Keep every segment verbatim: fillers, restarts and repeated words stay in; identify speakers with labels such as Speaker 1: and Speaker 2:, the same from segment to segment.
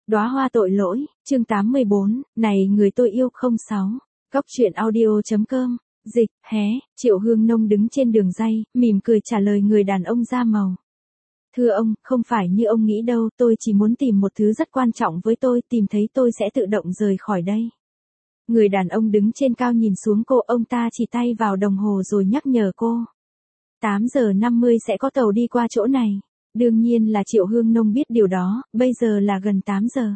Speaker 1: Đóa hoa tội lỗi, chương tám mươi bốn, này người tôi yêu không sáu. Góc truyện audio.com, dịch, hé, Triệu Hương Nông đứng trên đường ray, mỉm cười trả lời người đàn ông da màu. Thưa ông, không phải như ông nghĩ đâu, tôi chỉ muốn tìm một thứ rất quan trọng với tôi, tìm thấy tôi sẽ tự động rời khỏi đây. Người đàn ông đứng trên cao nhìn xuống cô, ông ta chỉ tay vào đồng hồ rồi nhắc nhở cô. tám giờ năm mươi sẽ có tàu đi qua chỗ này. Đương nhiên là Triệu Hương Nông biết điều đó, bây giờ là gần tám giờ.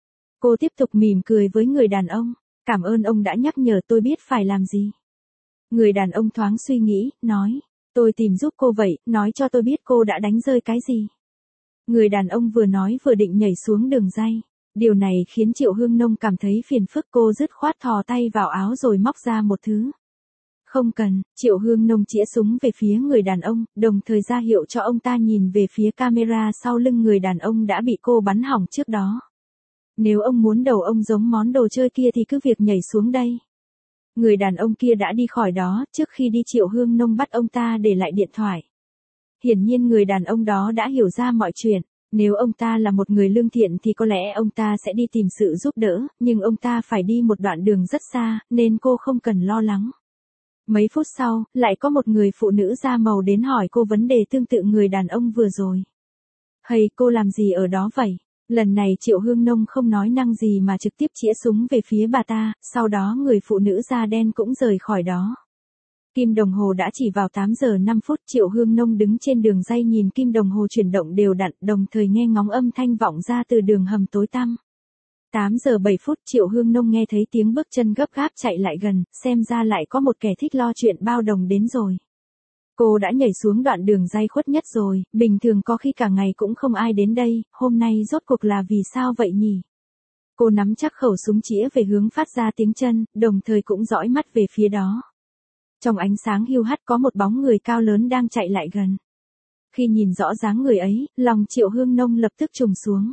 Speaker 1: Cô tiếp tục mỉm cười với người đàn ông, cảm ơn ông đã nhắc nhở tôi biết phải làm gì. Người đàn ông thoáng suy nghĩ, nói, tôi tìm giúp cô vậy, nói cho tôi biết cô đã đánh rơi cái gì. Người đàn ông vừa nói vừa định nhảy xuống đường ray. Điều này khiến Triệu Hương Nông cảm thấy phiền phức, cô dứt khoát thò tay vào áo rồi móc ra một thứ. Không cần, Triệu Hương Nông chĩa súng về phía người đàn ông, đồng thời ra hiệu cho ông ta nhìn về phía camera sau lưng người đàn ông đã bị cô bắn hỏng trước đó. Nếu ông muốn đầu ông giống món đồ chơi kia thì cứ việc nhảy xuống đây. Người đàn ông kia đã đi khỏi đó, trước khi đi Triệu Hương Nông bắt ông ta để lại điện thoại. Hiển nhiên người đàn ông đó đã hiểu ra mọi chuyện. Nếu ông ta là một người lương thiện thì có lẽ ông ta sẽ đi tìm sự giúp đỡ, nhưng ông ta phải đi một đoạn đường rất xa, nên cô không cần lo lắng. Mấy phút sau, lại có một người phụ nữ da màu đến hỏi cô vấn đề tương tự người đàn ông vừa rồi. Hay cô làm gì ở đó vậy? Lần này Triệu Hương Nông không nói năng gì mà trực tiếp chĩa súng về phía bà ta, sau đó người phụ nữ da đen cũng rời khỏi đó. Kim đồng hồ đã chỉ vào tám giờ năm phút, Triệu Hương Nông đứng trên đường ray nhìn kim đồng hồ chuyển động đều đặn, đồng thời nghe ngóng âm thanh vọng ra từ đường hầm tối tăm. tám giờ bảy phút, Triệu Hương Nông nghe thấy tiếng bước chân gấp gáp chạy lại gần, xem ra lại có một kẻ thích lo chuyện bao đồng đến rồi. Cô đã nhảy xuống đoạn đường ray khuất nhất rồi, bình thường có khi cả ngày cũng không ai đến đây, hôm nay rốt cuộc là vì sao vậy nhỉ? Cô nắm chắc khẩu súng chĩa về hướng phát ra tiếng chân, đồng thời cũng dõi mắt về phía đó. Trong ánh sáng hiu hắt có một bóng người cao lớn đang chạy lại gần. Khi nhìn rõ dáng người ấy, lòng Triệu Hương Nông lập tức trùng xuống.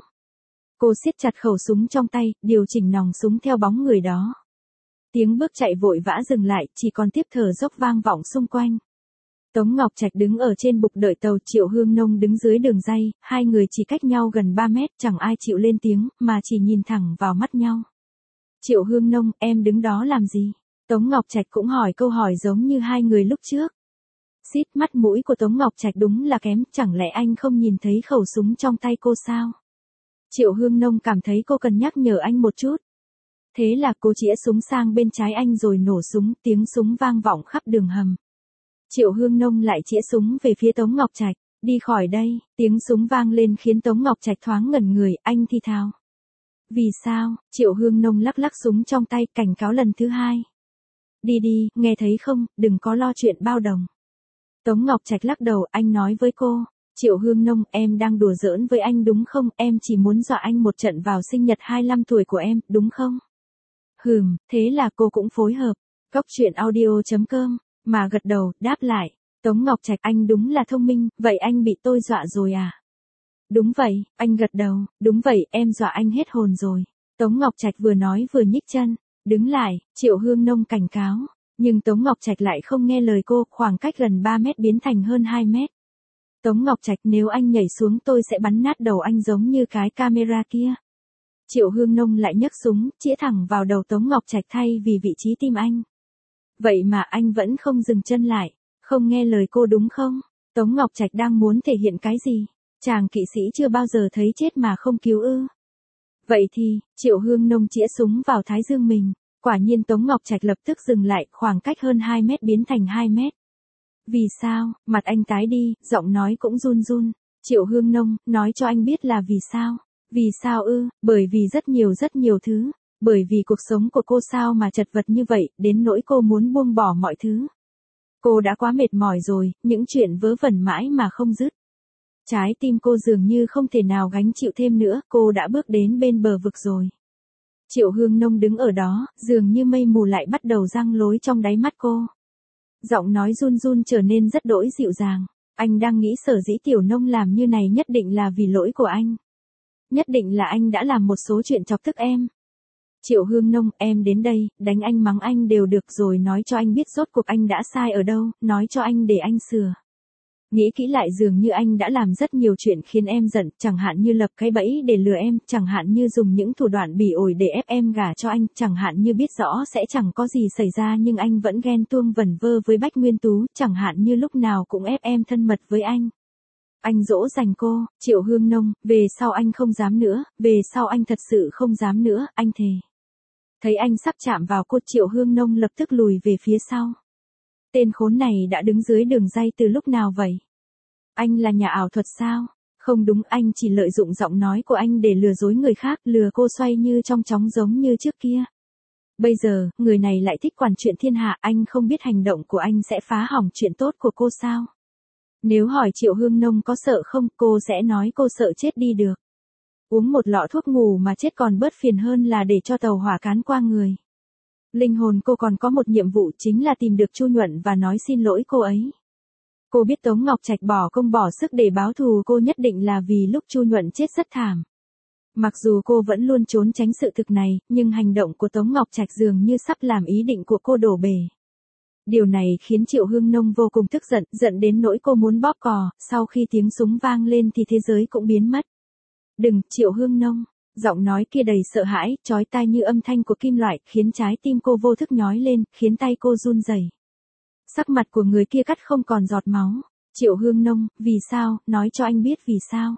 Speaker 1: Cô siết chặt khẩu súng trong tay, điều chỉnh nòng súng theo bóng người đó. Tiếng bước chạy vội vã dừng lại, chỉ còn tiếp thở dốc vang vọng xung quanh. Tống Ngọc Trạch đứng ở trên bục đợi tàu, Triệu Hương Nông đứng dưới đường ray, hai người chỉ cách nhau gần ba mét, chẳng ai chịu lên tiếng, mà chỉ nhìn thẳng vào mắt nhau. Triệu Hương Nông, em đứng đó làm gì? Tống Ngọc Trạch cũng hỏi câu hỏi giống như hai người lúc trước. Xít, mắt mũi của Tống Ngọc Trạch đúng là kém, chẳng lẽ anh không nhìn thấy khẩu súng trong tay cô sao? Triệu Hương Nông cảm thấy cô cần nhắc nhở anh một chút. Thế là cô chĩa súng sang bên trái anh rồi nổ súng, tiếng súng vang vọng khắp đường hầm. Triệu Hương Nông lại chĩa súng về phía Tống Ngọc Trạch, đi khỏi đây, tiếng súng vang lên khiến Tống Ngọc Trạch thoáng ngẩn người, anh thì thào. Vì sao? Triệu Hương Nông lắc lắc súng trong tay, cảnh cáo lần thứ hai. Đi đi, nghe thấy không, đừng có lo chuyện bao đồng. Tống Ngọc Trạch lắc đầu, anh nói với cô. Triệu Hương Nông, em đang đùa giỡn với anh đúng không, em chỉ muốn dọa anh một trận vào sinh nhật hai mươi lăm tuổi của em, đúng không? Hừm, thế là cô cũng phối hợp. Góc truyện audio.com, mà gật đầu, đáp lại. Tống Ngọc Trạch, anh đúng là thông minh, vậy anh bị tôi dọa rồi à? Đúng vậy, anh gật đầu, đúng vậy, em dọa anh hết hồn rồi. Tống Ngọc Trạch vừa nói vừa nhích chân. Đứng lại, Triệu Hương Nông cảnh cáo, nhưng Tống Ngọc Trạch lại không nghe lời cô, khoảng cách gần ba mét biến thành hơn hai mét. Tống Ngọc Trạch, nếu anh nhảy xuống tôi sẽ bắn nát đầu anh giống như cái camera kia. Triệu Hương Nông lại nhấc súng, chĩa thẳng vào đầu Tống Ngọc Trạch thay vì vị trí tim anh. Vậy mà anh vẫn không dừng chân lại, không nghe lời cô đúng không? Tống Ngọc Trạch đang muốn thể hiện cái gì? Chàng kỵ sĩ chưa bao giờ thấy chết mà không cứu ư? Vậy thì, Triệu Hương Nông chĩa súng vào thái dương mình, quả nhiên Tống Ngọc Trạch lập tức dừng lại, khoảng cách hơn hai mét biến thành hai mét. Vì sao? Mặt anh tái đi, giọng nói cũng run run. Triệu Hương Nông, nói cho anh biết là vì sao? Vì sao ư? Bởi vì rất nhiều rất nhiều thứ. Bởi vì cuộc sống của cô sao mà chật vật như vậy, đến nỗi cô muốn buông bỏ mọi thứ. Cô đã quá mệt mỏi rồi, những chuyện vớ vẩn mãi mà không dứt. Trái tim cô dường như không thể nào gánh chịu thêm nữa, cô đã bước đến bên bờ vực rồi. Triệu Hương Nông đứng ở đó, dường như mây mù lại bắt đầu giăng lối trong đáy mắt cô. Giọng nói run run trở nên rất đỗi dịu dàng. Anh đang nghĩ sở dĩ Tiểu Nông làm như này nhất định là vì lỗi của anh. Nhất định là anh đã làm một số chuyện chọc tức em. Triệu Hương Nông, em đến đây, đánh anh mắng anh đều được rồi, nói cho anh biết rốt cuộc anh đã sai ở đâu, nói cho anh để anh sửa. Nghĩ kỹ lại dường như anh đã làm rất nhiều chuyện khiến em giận, chẳng hạn như lập cái bẫy để lừa em, chẳng hạn như dùng những thủ đoạn bỉ ổi để ép em gả cho anh, chẳng hạn như biết rõ sẽ chẳng có gì xảy ra nhưng anh vẫn ghen tuông vẩn vơ với Bách Nguyên Tú, chẳng hạn như lúc nào cũng ép em thân mật với anh. Anh dỗ dành cô, Triệu Hương Nông, về sau anh không dám nữa, về sau anh thật sự không dám nữa, anh thề. Thấy anh sắp chạm vào cô, Triệu Hương Nông lập tức lùi về phía sau. Tên khốn này đã đứng dưới đường ray từ lúc nào vậy? Anh là nhà ảo thuật sao? Không đúng, anh chỉ lợi dụng giọng nói của anh để lừa dối người khác, lừa cô xoay như trong chóng giống như trước kia. Bây giờ, người này lại thích quản chuyện thiên hạ, anh không biết hành động của anh sẽ phá hỏng chuyện tốt của cô sao? Nếu hỏi Triệu Hương Nông có sợ không, cô sẽ nói cô sợ chết đi được. Uống một lọ thuốc ngủ mà chết còn bớt phiền hơn là để cho tàu hỏa cán qua người. Linh hồn cô còn có một nhiệm vụ, chính là tìm được Chu Nhuận và nói xin lỗi cô ấy. Cô biết Tống Ngọc Trạch bỏ công bỏ sức để báo thù cô nhất định là vì lúc Chu Nhuận chết rất thảm. Mặc dù cô vẫn luôn trốn tránh sự thực này, nhưng hành động của Tống Ngọc Trạch dường như sắp làm ý định của cô đổ bể. Điều này khiến Triệu Hương Nông vô cùng tức giận, giận đến nỗi cô muốn bóp cò, sau khi tiếng súng vang lên thì thế giới cũng biến mất. Đừng, Triệu Hương Nông. Giọng nói kia đầy sợ hãi, chói tai như âm thanh của kim loại, khiến trái tim cô vô thức nhói lên, khiến tay cô run rẩy. Sắc mặt của người kia cắt không còn giọt máu. Triệu Hương Nông, vì sao, nói cho anh biết vì sao.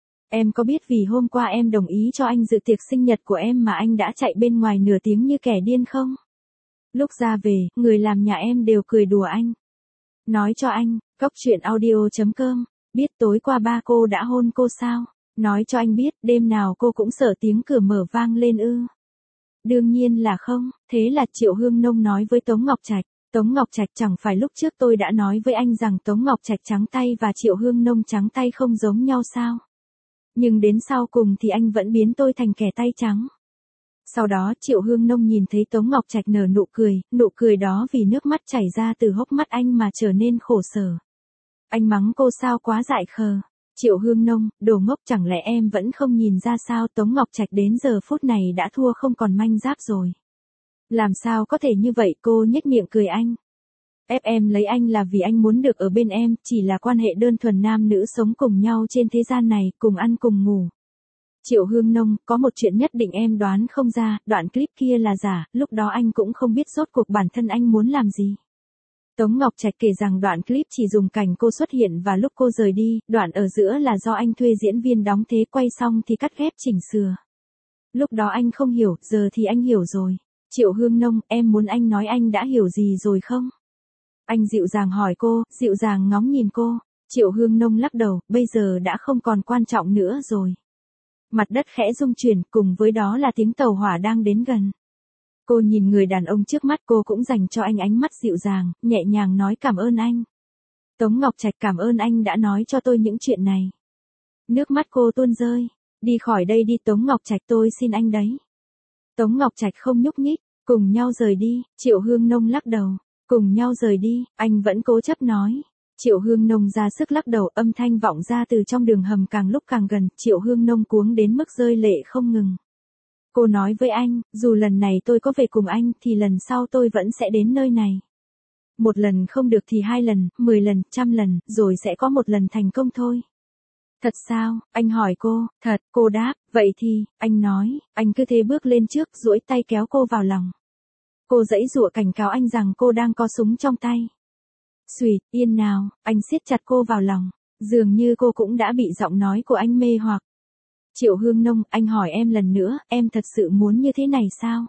Speaker 1: Em có biết vì hôm qua em đồng ý cho anh dự tiệc sinh nhật của em mà anh đã chạy bên ngoài nửa tiếng như kẻ điên không? Lúc ra về, người làm nhà em đều cười đùa anh. Nói cho anh, cốc truyện audio chấm com, biết tối qua ba cô đã hôn cô sao? Nói cho anh biết, đêm nào cô cũng sợ tiếng cửa mở vang lên ư? Đương nhiên là không, thế là Triệu Hương Nông nói với Tống Ngọc Trạch. Tống Ngọc Trạch, chẳng phải lúc trước tôi đã nói với anh rằng Tống Ngọc Trạch trắng tay và Triệu Hương Nông trắng tay không giống nhau sao? Nhưng đến sau cùng thì anh vẫn biến tôi thành kẻ tay trắng. Sau đó Triệu Hương Nông nhìn thấy Tống Ngọc Trạch nở nụ cười, nụ cười đó vì nước mắt chảy ra từ hốc mắt anh mà trở nên khổ sở. Anh mắng cô sao quá dại khờ. Triệu Hương Nông, đồ ngốc, chẳng lẽ em vẫn không nhìn ra sao Tống Ngọc Trạch đến giờ phút này đã thua không còn manh giáp rồi. Làm sao có thể như vậy, cô nhếch miệng cười anh. Ép em lấy anh là vì anh muốn được ở bên em, chỉ là quan hệ đơn thuần nam nữ sống cùng nhau trên thế gian này, cùng ăn cùng ngủ. Triệu Hương Nông, có một chuyện nhất định em đoán không ra, đoạn clip kia là giả, lúc đó anh cũng không biết rốt cuộc bản thân anh muốn làm gì. Tống Ngọc Trạch kể rằng đoạn clip chỉ dùng cảnh cô xuất hiện và lúc cô rời đi, đoạn ở giữa là do anh thuê diễn viên đóng thế, quay xong thì cắt ghép chỉnh sửa. Lúc đó anh không hiểu, giờ thì anh hiểu rồi. Triệu Hương Nông, em muốn anh nói anh đã hiểu gì rồi không? Anh dịu dàng hỏi cô, dịu dàng ngóng nhìn cô. Triệu Hương Nông lắc đầu, bây giờ đã không còn quan trọng nữa rồi. Mặt đất khẽ rung chuyển, cùng với đó là tiếng tàu hỏa đang đến gần. Cô nhìn người đàn ông trước mắt, cô cũng dành cho anh ánh mắt dịu dàng, nhẹ nhàng nói cảm ơn anh. Tống Ngọc Trạch, cảm ơn anh đã nói cho tôi những chuyện này. Nước mắt cô tuôn rơi. Đi khỏi đây đi Tống Ngọc Trạch, tôi xin anh đấy. Tống Ngọc Trạch không nhúc nhích, cùng nhau rời đi. Triệu Hương Nông lắc đầu, cùng nhau rời đi, anh vẫn cố chấp nói. Triệu Hương Nông ra sức lắc đầu, âm thanh vọng ra từ trong đường hầm càng lúc càng gần, Triệu Hương Nông cuống đến mức rơi lệ không ngừng. Cô nói với anh, dù lần này tôi có về cùng anh, thì lần sau tôi vẫn sẽ đến nơi này. Một lần không được thì hai lần, mười lần, trăm lần, rồi sẽ có một lần thành công thôi. Thật sao? Anh hỏi cô. Thật, cô đáp. Vậy thì, anh nói, anh cứ thế bước lên trước, duỗi tay kéo cô vào lòng. Cô giãy giụa cảnh cáo anh rằng cô đang có súng trong tay. Xùi, yên nào, anh siết chặt cô vào lòng. Dường như cô cũng đã bị giọng nói của anh mê hoặc. Triệu Hương Nông, anh hỏi em lần nữa, em thật sự muốn như thế này sao?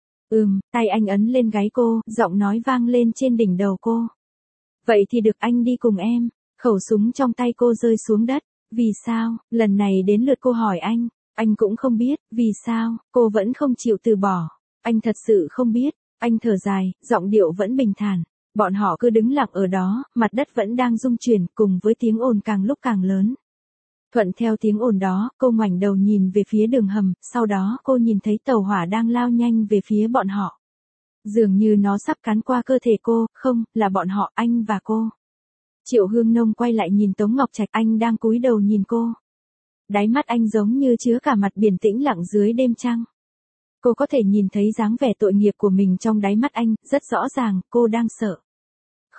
Speaker 1: Ừm, tay anh ấn lên gáy cô, giọng nói vang lên trên đỉnh đầu cô. Vậy thì được, anh đi cùng em. Khẩu súng trong tay cô rơi xuống đất. Vì sao? Lần này đến lượt cô hỏi anh. Anh cũng không biết, vì sao? Cô vẫn không chịu từ bỏ. Anh thật sự không biết. Anh thở dài, giọng điệu vẫn bình thản. Bọn họ cứ đứng lặng ở đó, mặt đất vẫn đang rung chuyển, cùng với tiếng ồn càng lúc càng lớn. Thuận theo tiếng ồn đó, cô ngoảnh đầu nhìn về phía đường hầm, sau đó cô nhìn thấy tàu hỏa đang lao nhanh về phía bọn họ. Dường như nó sắp cán qua cơ thể cô, không, là bọn họ, anh và cô. Triệu Hương Nông quay lại nhìn Tống Ngọc Trạch, anh đang cúi đầu nhìn cô. Đáy mắt anh giống như chứa cả mặt biển tĩnh lặng dưới đêm trăng. Cô có thể nhìn thấy dáng vẻ tội nghiệp của mình trong đáy mắt anh, rất rõ ràng, cô đang sợ.